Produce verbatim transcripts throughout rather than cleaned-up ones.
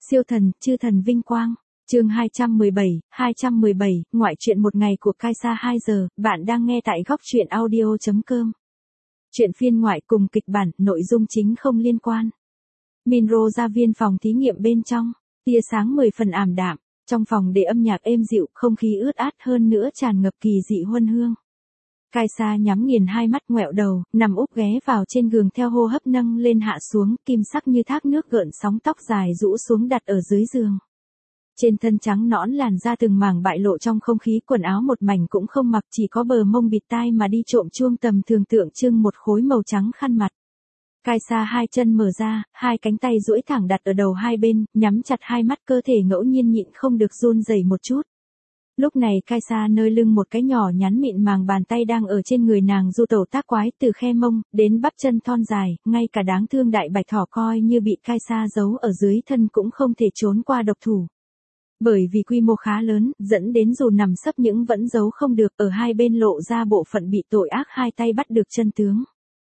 Siêu thần, chư thần vinh quang. Chương hai trăm mười bảy, hai trăm mười bảy, ngoại truyện một ngày của Kaisa hai giờ, bạn đang nghe tại góc truyện audio chấm com. Truyện phiên ngoại cùng kịch bản, nội dung chính không liên quan. Minro ra viên phòng thí nghiệm bên trong, tia sáng mười phần ảm đạm, trong phòng để âm nhạc êm dịu, không khí ướt át hơn nữa tràn ngập kỳ dị huân hương. Kaisa nhắm nghiền hai mắt ngoẹo đầu, nằm úp ghé vào trên giường theo hô hấp nâng lên hạ xuống, kim sắc như thác nước gợn sóng tóc dài rũ xuống đặt ở dưới giường. Trên thân trắng nõn làn da từng mảng bại lộ trong không khí, quần áo một mảnh cũng không mặc, chỉ có bờ mông bịt tai mà đi trộm chuông tầm thường tượng trưng một khối màu trắng khăn mặt. Kaisa hai chân mở ra, hai cánh tay duỗi thẳng đặt ở đầu hai bên, nhắm chặt hai mắt, cơ thể ngẫu nhiên nhịn không được run rẩy một chút. Lúc này Kaisa nơi lưng một cái nhỏ nhắn mịn màng bàn tay đang ở trên người nàng du tẩu tác quái, từ khe mông đến bắp chân thon dài, ngay cả đáng thương đại bạch thỏ coi như bị Kaisa giấu ở dưới thân cũng không thể trốn qua độc thủ. Bởi vì quy mô khá lớn, dẫn đến dù nằm sấp những vẫn giấu không được, ở hai bên lộ ra bộ phận bị tội ác hai tay bắt được chân tướng.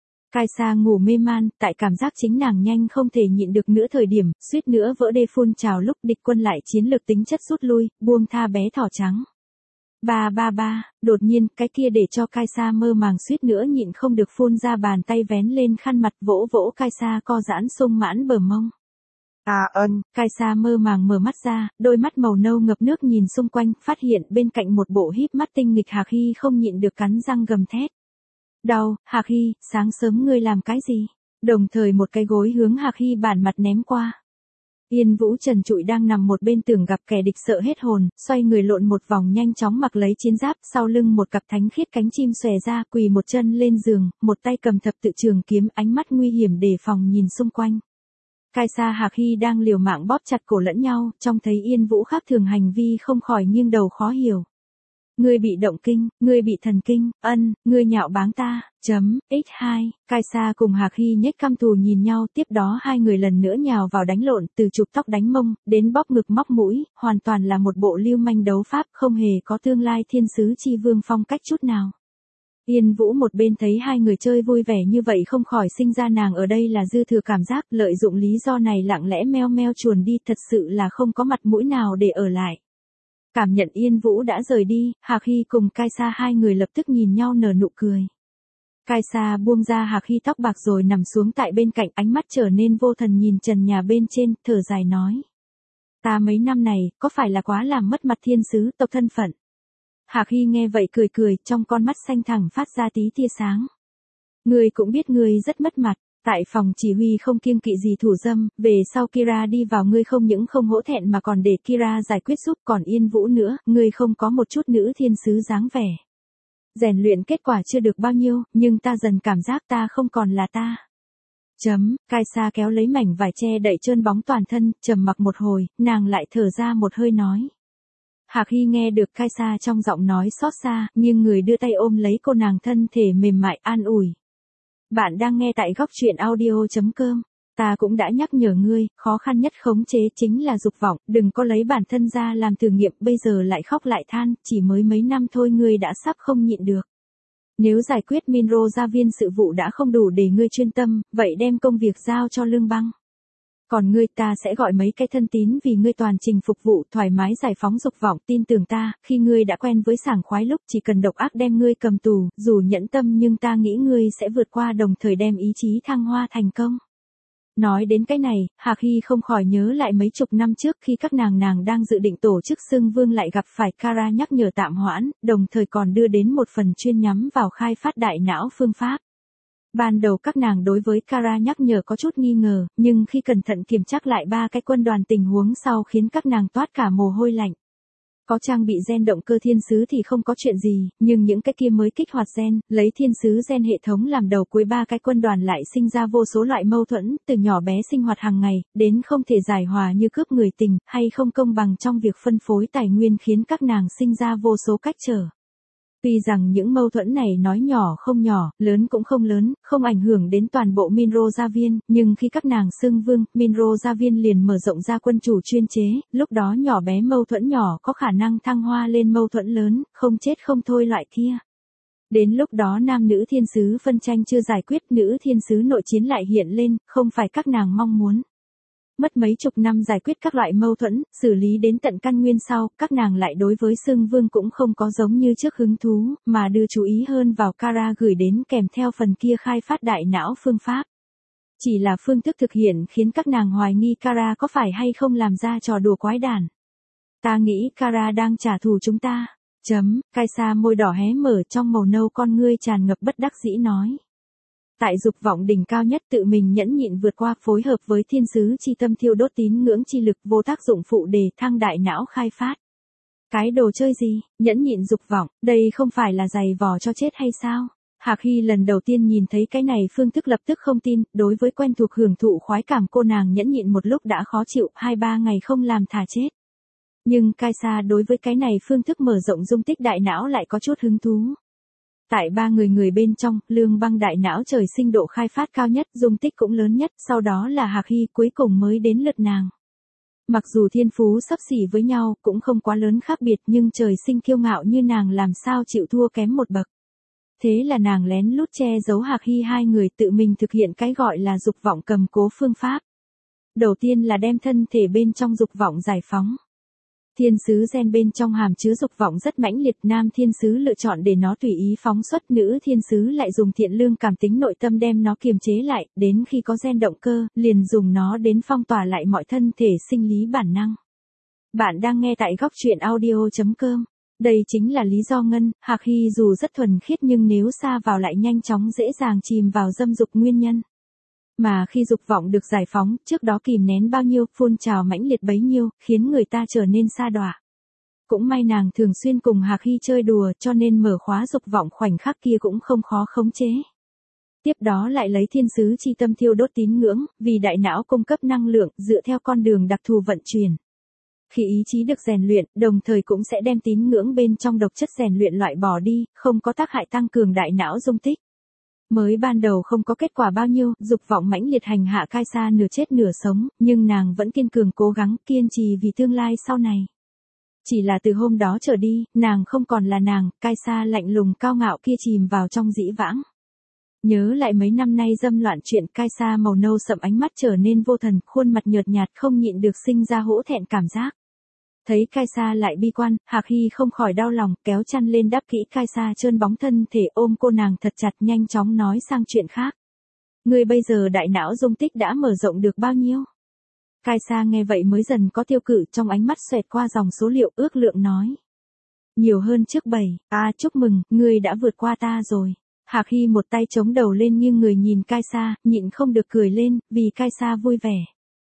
Kaisa ngủ mê man, tại cảm giác chính nàng nhanh không thể nhịn được nữa thời điểm, suýt nữa vỡ đê phun trào lúc địch quân lại chiến lược tính chất rút lui, buông tha bé thỏ trắng. Ba ba ba, đột nhiên, cái kia để cho Kaisa mơ màng suýt nữa nhịn không được phun ra bàn tay vén lên khăn mặt vỗ vỗ Kaisa co giãn sung mãn bờ mông. À ân, Kaisa mơ màng mở mắt ra, đôi mắt màu nâu ngập nước nhìn xung quanh, phát hiện bên cạnh một bộ híp mắt tinh nghịch Hạc Hy không nhịn được cắn răng gầm thét. Đau, Hạc Hy, sáng sớm ngươi làm cái gì? Đồng thời một cái gối hướng Hạc Hy bản mặt ném qua. Yên Vũ trần trụi đang nằm một bên tường gặp kẻ địch sợ hết hồn, xoay người lộn một vòng nhanh chóng mặc lấy chiến giáp, sau lưng một cặp thánh khiết cánh chim xòe ra, quỳ một chân lên giường, một tay cầm thập tự trường kiếm, ánh mắt nguy hiểm đề phòng nhìn xung quanh. Kaisa Hạc Hy đang liều mạng bóp chặt cổ lẫn nhau, trông thấy Yên Vũ khác thường hành vi không khỏi nghiêng đầu khó hiểu. Ngươi bị động kinh, ngươi bị thần kinh, ân, ngươi nhạo báng ta, chấm, x hai, Kaisa cùng Hạc Hy nhếch căm thù nhìn nhau, tiếp đó hai người lần nữa nhào vào đánh lộn, từ chụp tóc đánh mông, đến bóp ngực móc mũi, hoàn toàn là một bộ lưu manh đấu pháp, không hề có tương lai thiên sứ chi vương phong cách chút nào. Yên Vũ một bên thấy hai người chơi vui vẻ như vậy không khỏi sinh ra nàng ở đây là dư thừa cảm giác, lợi dụng lý do này lặng lẽ meo meo chuồn đi, thật sự là không có mặt mũi nào để ở lại. Cảm nhận Yên Vũ đã rời đi, Hạc Hy cùng Kaisa hai người lập tức nhìn nhau nở nụ cười. Kaisa buông ra Hạc Hy tóc bạc rồi nằm xuống tại bên cạnh, ánh mắt trở nên vô thần nhìn trần nhà bên trên, thở dài nói. Ta mấy năm này, có phải là quá làm mất mặt thiên sứ tộc thân phận? Hạc Hy nghe vậy cười cười, trong con mắt xanh thẳm phát ra tí tia sáng. Ngươi cũng biết ngươi rất mất mặt, tại phòng chỉ huy không kiêng kỵ gì thủ dâm, về sau Kira đi vào ngươi không những không hổ thẹn mà còn để Kira giải quyết giúp, còn Yên Vũ nữa, ngươi không có một chút nữ thiên sứ dáng vẻ. Rèn luyện kết quả chưa được bao nhiêu, nhưng ta dần cảm giác ta không còn là ta. Chấm, Kaisa kéo lấy mảnh vải che đậy trơn bóng toàn thân, trầm mặc một hồi, nàng lại thở ra một hơi nói. Hạc Hy nghe được Kaisa trong giọng nói xót xa, nhưng người đưa tay ôm lấy cô nàng, thân thể mềm mại an ủi. Bạn đang nghe tại góc truyện audio chấm com. Ta cũng đã nhắc nhở ngươi, khó khăn nhất khống chế chính là dục vọng, đừng có lấy bản thân ra làm thử nghiệm, bây giờ lại khóc lại than, chỉ mới mấy năm thôi ngươi đã sắp không nhịn được. Nếu giải quyết Minro gia viên sự vụ đã không đủ để ngươi chuyên tâm, vậy đem công việc giao cho Lương Băng. Còn ngươi, ta sẽ gọi mấy cái thân tín vì ngươi toàn trình phục vụ, thoải mái giải phóng dục vọng, tin tưởng ta, khi ngươi đã quen với sảng khoái lúc chỉ cần độc ác đem ngươi cầm tù, dù nhẫn tâm nhưng ta nghĩ ngươi sẽ vượt qua, đồng thời đem ý chí thăng hoa thành công. Nói đến cái này, Hạc Hy không khỏi nhớ lại mấy chục năm trước khi các nàng nàng đang dự định tổ chức xưng vương lại gặp phải Kara nhắc nhở tạm hoãn, đồng thời còn đưa đến một phần chuyên nhắm vào khai phát đại não phương pháp. Ban đầu các nàng đối với Kara nhắc nhở có chút nghi ngờ, nhưng khi cẩn thận kiểm tra lại ba cái quân đoàn tình huống sau khiến các nàng toát cả mồ hôi lạnh. Có trang bị gen động cơ thiên sứ thì không có chuyện gì, nhưng những cái kia mới kích hoạt gen, lấy thiên sứ gen hệ thống làm đầu cuối, ba cái quân đoàn lại sinh ra vô số loại mâu thuẫn, từ nhỏ bé sinh hoạt hàng ngày, đến không thể giải hòa như cướp người tình, hay không công bằng trong việc phân phối tài nguyên khiến các nàng sinh ra vô số cách trở. Tuy rằng những mâu thuẫn này nói nhỏ không nhỏ, lớn cũng không lớn, không ảnh hưởng đến toàn bộ Minro gia viên, nhưng khi các nàng xưng vương, Minro gia viên liền mở rộng ra quân chủ chuyên chế, lúc đó nhỏ bé mâu thuẫn nhỏ có khả năng thăng hoa lên mâu thuẫn lớn, không chết không thôi loại kia. Đến lúc đó nam nữ thiên sứ phân tranh chưa giải quyết, nữ thiên sứ nội chiến lại hiện lên, không phải các nàng mong muốn. mất mấy chục năm giải quyết các loại mâu thuẫn, xử lý đến tận căn nguyên sau, các nàng lại đối với Sương Vương cũng không có giống như trước hứng thú, mà đưa chú ý hơn vào Kara gửi đến kèm theo phần kia khai phát đại não phương pháp. Chỉ là phương thức thực hiện khiến các nàng hoài nghi Kara có phải hay không làm ra trò đùa quái đản. Ta nghĩ Kara đang trả thù chúng ta. Chấm, Kaisa môi đỏ hé mở trong màu nâu con ngươi tràn ngập bất đắc dĩ nói. Tại dục vọng đỉnh cao nhất tự mình nhẫn nhịn vượt qua phối hợp với thiên sứ chi tâm thiêu đốt tín ngưỡng chi lực vô tác dụng phụ đề thăng đại não khai phát. Cái đồ chơi gì, nhẫn nhịn dục vọng, đây không phải là giày vò cho chết hay sao? Hạc Hy lần đầu tiên nhìn thấy cái này phương thức lập tức không tin, đối với quen thuộc hưởng thụ khoái cảm cô nàng nhẫn nhịn một lúc đã khó chịu, hai ba ngày không làm thả chết. Nhưng Kaisa đối với cái này phương thức mở rộng dung tích đại não lại có chút hứng thú. Tại ba người người bên trong, Lương Băng đại não trời sinh độ khai phát cao nhất, dung tích cũng lớn nhất, sau đó là Hạc Hy, cuối cùng mới đến lượt nàng. Mặc dù thiên phú xấp xỉ với nhau, cũng không quá lớn khác biệt nhưng trời sinh kiêu ngạo như nàng làm sao chịu thua kém một bậc. Thế là nàng lén lút che giấu Hạc Hy hai người tự mình thực hiện cái gọi là dục vọng cầm cố phương pháp. Đầu tiên là đem thân thể bên trong dục vọng giải phóng. Thiên sứ gen bên trong hàm chứa dục vọng rất mãnh liệt, nam thiên sứ lựa chọn để nó tùy ý phóng xuất, nữ thiên sứ lại dùng thiện lương cảm tính nội tâm đem nó kiềm chế lại, đến khi có gen động cơ, liền dùng nó đến phong tỏa lại mọi thân thể sinh lý bản năng. Bạn đang nghe tại góc truyện audio chấm com. Đây chính là lý do Ngân, Hạc Hy dù rất thuần khiết nhưng nếu xa vào lại nhanh chóng dễ dàng chìm vào dâm dục nguyên nhân. Mà khi dục vọng được giải phóng, trước đó kìm nén bao nhiêu, phun trào mãnh liệt bấy nhiêu, khiến người ta trở nên sa đọa. Cũng may nàng thường xuyên cùng Hạc Hy chơi đùa cho nên mở khóa dục vọng khoảnh khắc kia cũng không khó khống chế. Tiếp đó lại lấy thiên sứ chi tâm thiêu đốt tín ngưỡng, vì đại não cung cấp năng lượng dựa theo con đường đặc thù vận chuyển. Khi ý chí được rèn luyện, đồng thời cũng sẽ đem tín ngưỡng bên trong độc chất rèn luyện loại bỏ đi, không có tác hại tăng cường đại não dung tích. Mới ban đầu không có kết quả bao nhiêu, dục vọng mãnh liệt hành hạ Kaisa nửa chết nửa sống, nhưng nàng vẫn kiên cường cố gắng, kiên trì vì tương lai sau này. Chỉ là từ hôm đó trở đi, nàng không còn là nàng, Kaisa lạnh lùng cao ngạo kia chìm vào trong dĩ vãng. Nhớ lại mấy năm nay dâm loạn chuyện, Kaisa màu nâu sậm ánh mắt trở nên vô thần, khuôn mặt nhợt nhạt không nhịn được sinh ra hổ thẹn cảm giác. Thấy Kaisa lại bi quan, Hạc Hy không khỏi đau lòng, kéo chăn lên đắp kỹ Kaisa trơn bóng thân thể ôm cô nàng thật chặt nhanh chóng nói sang chuyện khác. Người bây giờ đại não dung tích đã mở rộng được bao nhiêu? Kaisa nghe vậy mới dần có tiêu cự trong ánh mắt xoẹt qua dòng số liệu ước lượng nói. Nhiều hơn trước bảy, à chúc mừng, ngươi đã vượt qua ta rồi. Hạc Hy một tay chống đầu lên nghiêng người nhìn Kaisa, nhịn không được cười lên, vì Kaisa vui vẻ.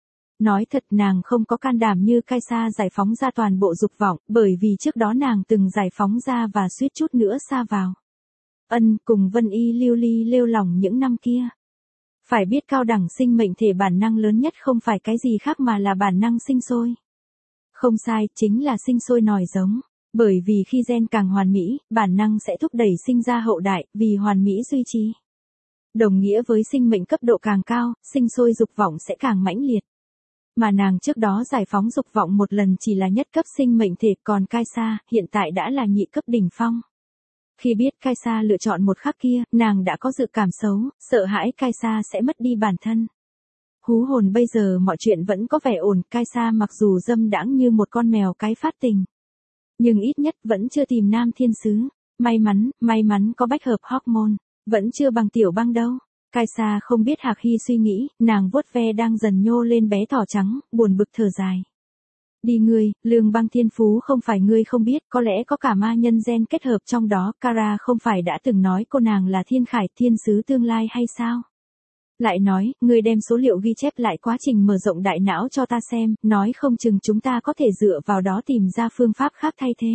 Nói thật nàng không có can đảm như Kaisa giải phóng ra toàn bộ dục vọng, bởi vì trước đó nàng từng giải phóng ra và suýt chút nữa sa vào. Ân cùng Vân Y lưu ly lêu lỏng những năm kia. Phải biết cao đẳng sinh mệnh thể bản năng lớn nhất không phải cái gì khác mà là bản năng sinh sôi. Không sai, chính là sinh sôi nòi giống. Bởi vì khi gen càng hoàn mỹ, bản năng sẽ thúc đẩy sinh ra hậu đại, vì hoàn mỹ duy trì. Đồng nghĩa với sinh mệnh cấp độ càng cao, sinh sôi dục vọng sẽ càng mãnh liệt. Mà nàng trước đó giải phóng dục vọng một lần chỉ là nhất cấp sinh mệnh thể, còn Kaisa hiện tại đã là nhị cấp đỉnh phong. Khi biết Kaisa lựa chọn một khắc kia, nàng đã có dự cảm xấu, sợ hãi Kaisa sẽ mất đi bản thân. Hú hồn bây giờ mọi chuyện vẫn có vẻ ổn, Kaisa mặc dù dâm đãng như một con mèo cái phát tình. Nhưng ít nhất vẫn chưa tìm nam thiên sứ. May mắn, may mắn có bách hợp hormone. Vẫn chưa bằng tiểu băng đâu. Kaisa không biết Hạc Hy suy nghĩ, nàng vuốt ve đang dần nhô lên bé thỏ trắng, buồn bực thở dài. Đi ngươi, Lương Băng thiên phú không phải ngươi không biết, có lẽ có cả ma nhân gen kết hợp trong đó, Kara không phải đã từng nói cô nàng là thiên khải thiên sứ tương lai hay sao? Lại nói, ngươi đem số liệu ghi chép lại quá trình mở rộng đại não cho ta xem, nói không chừng chúng ta có thể dựa vào đó tìm ra phương pháp khác thay thế.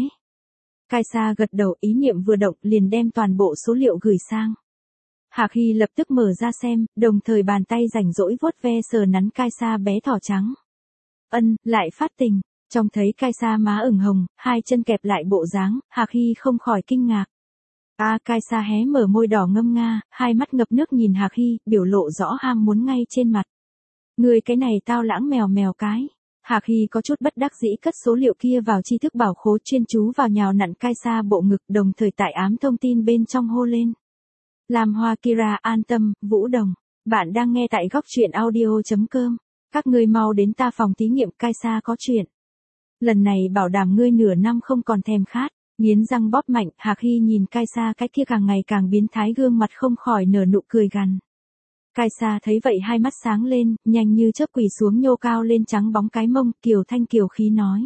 Kaisa gật đầu, ý niệm vừa động liền đem toàn bộ số liệu gửi sang. Hạc Hy lập tức mở ra xem, đồng thời bàn tay rảnh rỗi vuốt ve sờ nắn Kaisa bé thỏ trắng. Ân, lại phát tình, trông thấy Kaisa má ửng hồng, hai chân kẹp lại bộ dáng, Hạc Hy không khỏi kinh ngạc. A à, Kaisa hé mở môi đỏ ngâm nga, hai mắt ngập nước nhìn Hạc Hy, biểu lộ rõ ham muốn ngay trên mặt. Người cái này tao lãng mèo mèo cái. Hạc Hy có chút bất đắc dĩ cất số liệu kia vào tri thức bảo khố chuyên chú vào nhào nặn Kaisa bộ ngực, đồng thời tải ám thông tin bên trong hô lên. Làm Hoa Kira an tâm, Vũ Đồng. Bạn đang nghe tại góc truyện audio chấm com. Các ngươi mau đến ta phòng thí nghiệm, Kaisa có chuyện. Lần này bảo đảm ngươi nửa năm không còn thèm khát. Nghiến răng bóp mạnh, Hạc Hy nhìn Kaisa cái kia càng ngày càng biến thái gương mặt không khỏi nở nụ cười gằn. Kaisa thấy vậy hai mắt sáng lên, nhanh như chớp quỳ xuống nhô cao lên trắng bóng cái mông, kiều thanh kiều khí nói.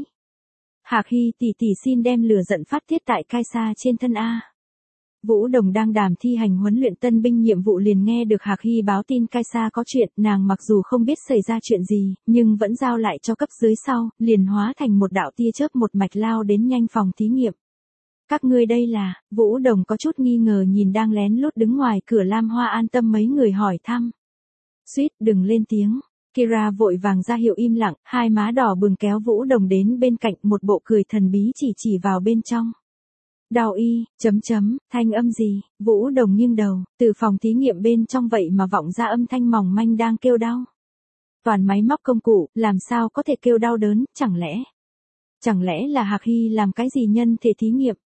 Hạc Hy tỷ tỷ xin đem lửa giận phát tiết tại Kaisa trên thân A. Vũ Đồng đang đảm thi hành huấn luyện tân binh nhiệm vụ liền nghe được Hạc Hy báo tin Kaisa có chuyện, nàng mặc dù không biết xảy ra chuyện gì, nhưng vẫn giao lại cho cấp dưới sau, liền hóa thành một đạo tia chớp một mạch lao đến nhanh phòng thí nghiệm. Các ngươi đây là, Vũ Đồng có chút nghi ngờ nhìn đang lén lút đứng ngoài cửa Lam Hoa An Tâm mấy người hỏi thăm. Suýt, đừng lên tiếng. Kira vội vàng ra hiệu im lặng, hai má đỏ bừng kéo Vũ Đồng đến bên cạnh, một bộ cười thần bí chỉ chỉ vào bên trong. Đau y, chấm chấm, thanh âm gì? Vũ Đồng nghiêng đầu, từ phòng thí nghiệm bên trong vậy mà vọng ra âm thanh mỏng manh đang kêu đau. Toàn máy móc công cụ, làm sao có thể kêu đau đớn, chẳng lẽ? Chẳng lẽ là Hạc Hy làm cái gì nhân thể thí nghiệm?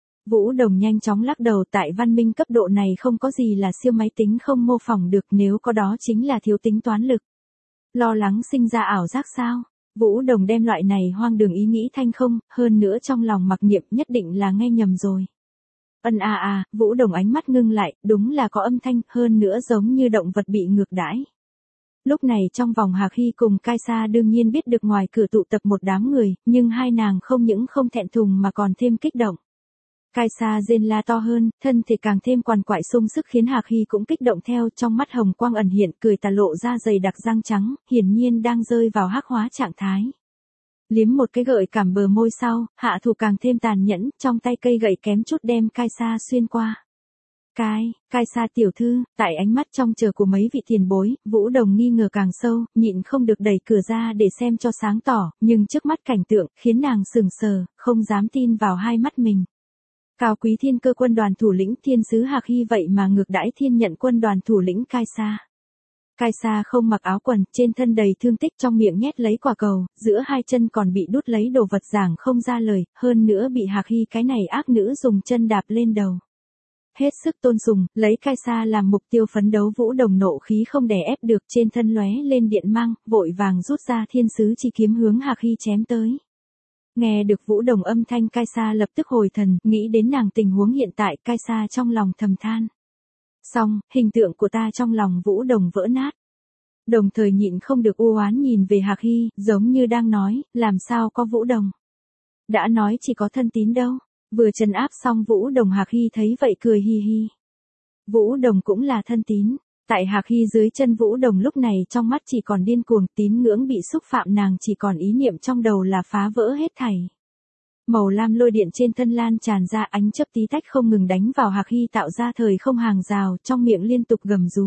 Vũ Đồng nhanh chóng lắc đầu, tại văn minh cấp độ này không có gì là siêu máy tính không mô phỏng được, nếu có đó chính là thiếu tính toán lực. Lo lắng sinh ra ảo giác sao? Vũ Đồng đem loại này hoang đường ý nghĩ thanh không, hơn nữa trong lòng mặc niệm nhất định là nghe nhầm rồi. Ân à à, Vũ Đồng ánh mắt ngưng lại, đúng là có âm thanh, hơn nữa giống như động vật bị ngược đãi. Lúc này trong vòng Hạc Hy cùng Kaisa đương nhiên biết được ngoài cửa tụ tập một đám người, nhưng hai nàng không những không thẹn thùng mà còn thêm kích động. Kaisa rên la to hơn, thân thể càng thêm quằn quại sung sức khiến Hạc Hy cũng kích động theo, trong mắt hồng quang ẩn hiện, cười tà lộ ra dày đặc răng trắng, hiển nhiên đang rơi vào hắc hóa trạng thái. Liếm một cái gợi cảm bờ môi sau, hạ thủ càng thêm tàn nhẫn, trong tay cây gậy kém chút đem Kaisa xuyên qua. Cái, Kaisa tiểu thư, tại ánh mắt trong chờ của mấy vị tiền bối, Vũ Đồng nghi ngờ càng sâu, nhịn không được đẩy cửa ra để xem cho sáng tỏ, nhưng trước mắt cảnh tượng, khiến nàng sừng sờ, không dám tin vào hai mắt mình. Cao quý thiên cơ quân đoàn thủ lĩnh thiên sứ Hạc Hy vậy mà ngược đãi thiên nhận quân đoàn thủ lĩnh Kaisa. Kaisa không mặc áo quần, trên thân đầy thương tích, trong miệng nhét lấy quả cầu, giữa hai chân còn bị đút lấy đồ vật giảng không ra lời, hơn nữa bị Hạc Hy cái này ác nữ dùng chân đạp lên đầu. Hết sức tôn sùng, lấy Kaisa làm mục tiêu phấn đấu, Vũ Đồng nộ khí không đè ép được, trên thân lóe lên điện mang, vội vàng rút ra thiên sứ chi kiếm hướng Hạc Hy chém tới. Nghe được Vũ Đồng âm thanh, Kaisa lập tức hồi thần, nghĩ đến nàng tình huống hiện tại, Kaisa trong lòng thầm than. Xong, hình tượng của ta trong lòng Vũ Đồng vỡ nát. Đồng thời nhịn không được u oán nhìn về Hạc Hy, giống như đang nói, làm sao có Vũ Đồng. Đã nói chỉ có thân tín đâu. Vừa trấn áp xong Vũ Đồng, Hạc Hy thấy vậy cười hi hi. Vũ Đồng cũng là thân tín. Tại Hạc Hy dưới chân Vũ Đồng lúc này trong mắt chỉ còn điên cuồng, tín ngưỡng bị xúc phạm, nàng chỉ còn ý niệm trong đầu là phá vỡ hết thảy. Màu lam lôi điện trên thân lan tràn ra, ánh chớp tí tách không ngừng đánh vào Hạc Hy, tạo ra thời không hàng rào, trong miệng liên tục gầm rú.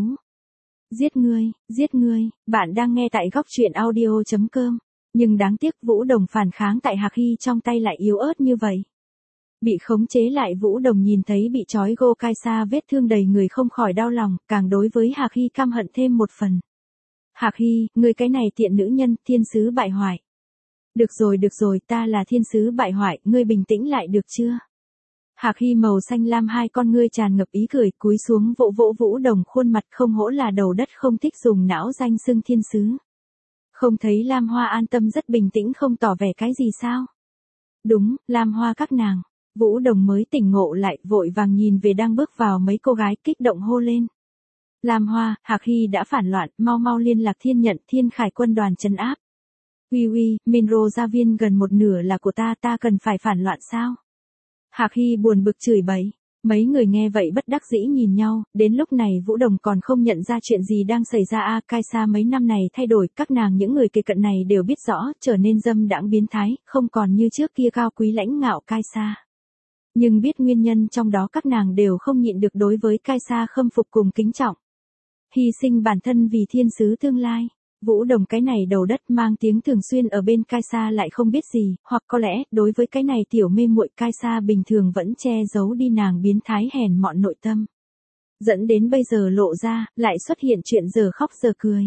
Giết ngươi, giết ngươi, bạn đang nghe tại góc truyện audio chấm com. Nhưng đáng tiếc Vũ Đồng phản kháng tại Hạc Hy trong tay lại yếu ớt như vậy. Bị khống chế lại Vũ Đồng nhìn thấy bị trói gô Kaisa vết thương đầy người không khỏi đau lòng, càng đối với Hạc Hy căm hận thêm một phần. Hạc Hy, ngươi cái này tiện nữ nhân, thiên sứ bại hoại. Được rồi được rồi, ta là thiên sứ bại hoại, ngươi bình tĩnh lại được chưa? Hạc Hy màu xanh lam hai con ngươi tràn ngập ý cười, cúi xuống vỗ vỗ Vũ Đồng khuôn mặt, không hổ là đầu đất không thích dùng não danh xưng thiên sứ. Không thấy Lam Hoa An Tâm rất bình tĩnh không tỏ vẻ cái gì sao? Đúng, Lam Hoa các nàng. Vũ Đồng mới tỉnh ngộ lại, vội vàng nhìn về đang bước vào mấy cô gái, kích động hô lên. Lam Hoa, Hạc Hy đã phản loạn, mau mau liên lạc thiên nhận, thiên khải quân đoàn trấn áp. Uy uy, Minro gia viên gần một nửa là của ta, ta cần phải phản loạn sao? Hạc Hy buồn bực chửi bậy. Mấy người nghe vậy bất đắc dĩ nhìn nhau, đến lúc này Vũ Đồng còn không nhận ra chuyện gì đang xảy ra. A Kaisa mấy năm này thay đổi, các nàng những người kề cận này đều biết rõ, trở nên dâm đãng biến thái, không còn như trước kia cao quý lãnh ngạo Kaisa. Nhưng biết nguyên nhân trong đó, các nàng đều không nhịn được đối với Kaisa khâm phục cùng kính trọng. Hy sinh bản thân vì thiên sứ tương lai. Vũ Đồng cái này đầu đất mang tiếng thường xuyên ở bên Kaisa lại không biết gì, hoặc có lẽ, đối với cái này tiểu mê muội Kaisa bình thường vẫn che giấu đi nàng biến thái hèn mọn nội tâm. Dẫn đến bây giờ lộ ra, lại xuất hiện chuyện giờ khóc giờ cười.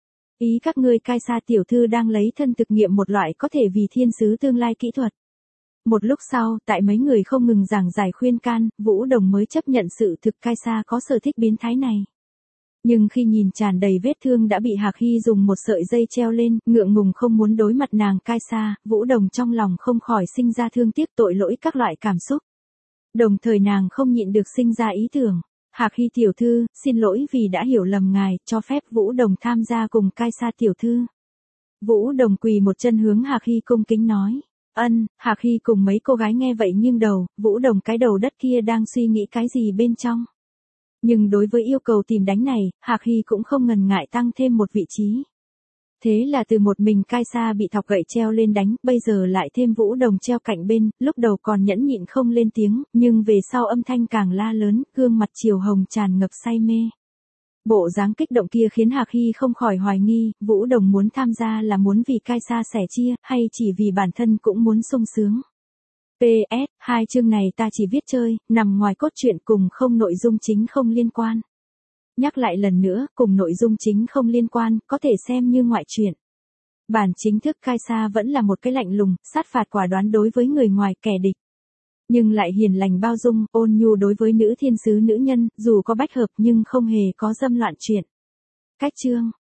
Ý các ngươi Kaisa tiểu thư đang lấy thân thực nghiệm một loại có thể vì thiên sứ tương lai kỹ thuật. Một lúc sau, tại mấy người không ngừng giảng giải khuyên can, Vũ Đồng mới chấp nhận sự thực Kaisa có sở thích biến thái này. Nhưng khi nhìn tràn đầy vết thương đã bị Hạc Hy dùng một sợi dây treo lên, ngượng ngùng không muốn đối mặt nàng Cai Sa, Vũ Đồng trong lòng không khỏi sinh ra thương tiếc tội lỗi các loại cảm xúc. Đồng thời nàng không nhịn được sinh ra ý tưởng. Hạc Hy tiểu thư, xin lỗi vì đã hiểu lầm ngài, cho phép Vũ Đồng tham gia cùng Cai Sa tiểu thư. Vũ Đồng quỳ một chân hướng Hạc Hy cung kính nói. Ân, Hạc Hy cùng mấy cô gái nghe vậy nghiêng đầu, Vũ Đồng cái đầu đất kia đang suy nghĩ cái gì bên trong. Nhưng đối với yêu cầu tìm đánh này, Hạc Hy cũng không ngần ngại tăng thêm một vị trí. Thế là từ một mình Cai Sa bị thọc gậy treo lên đánh, bây giờ lại thêm Vũ Đồng treo cạnh bên, lúc đầu còn nhẫn nhịn không lên tiếng, nhưng về sau âm thanh càng la lớn, gương mặt chiều hồng tràn ngập say mê. Bộ dáng kích động kia khiến Hạc Hy không khỏi hoài nghi, Vũ Đồng muốn tham gia là muốn vì Cai Sa sẻ chia, hay chỉ vì bản thân cũng muốn sung sướng. pê ét, hai chương này ta chỉ viết chơi, nằm ngoài cốt truyện cùng không nội dung chính không liên quan. Nhắc lại lần nữa, cùng nội dung chính không liên quan, có thể xem như ngoại truyện. Bản chính thức Cai Sa vẫn là một cái lạnh lùng, sát phạt quả đoán đối với người ngoài kẻ địch. Nhưng lại hiền lành bao dung, ôn nhu đối với nữ thiên sứ nữ nhân, dù có bách hợp nhưng không hề có dâm loạn chuyện. Cách chương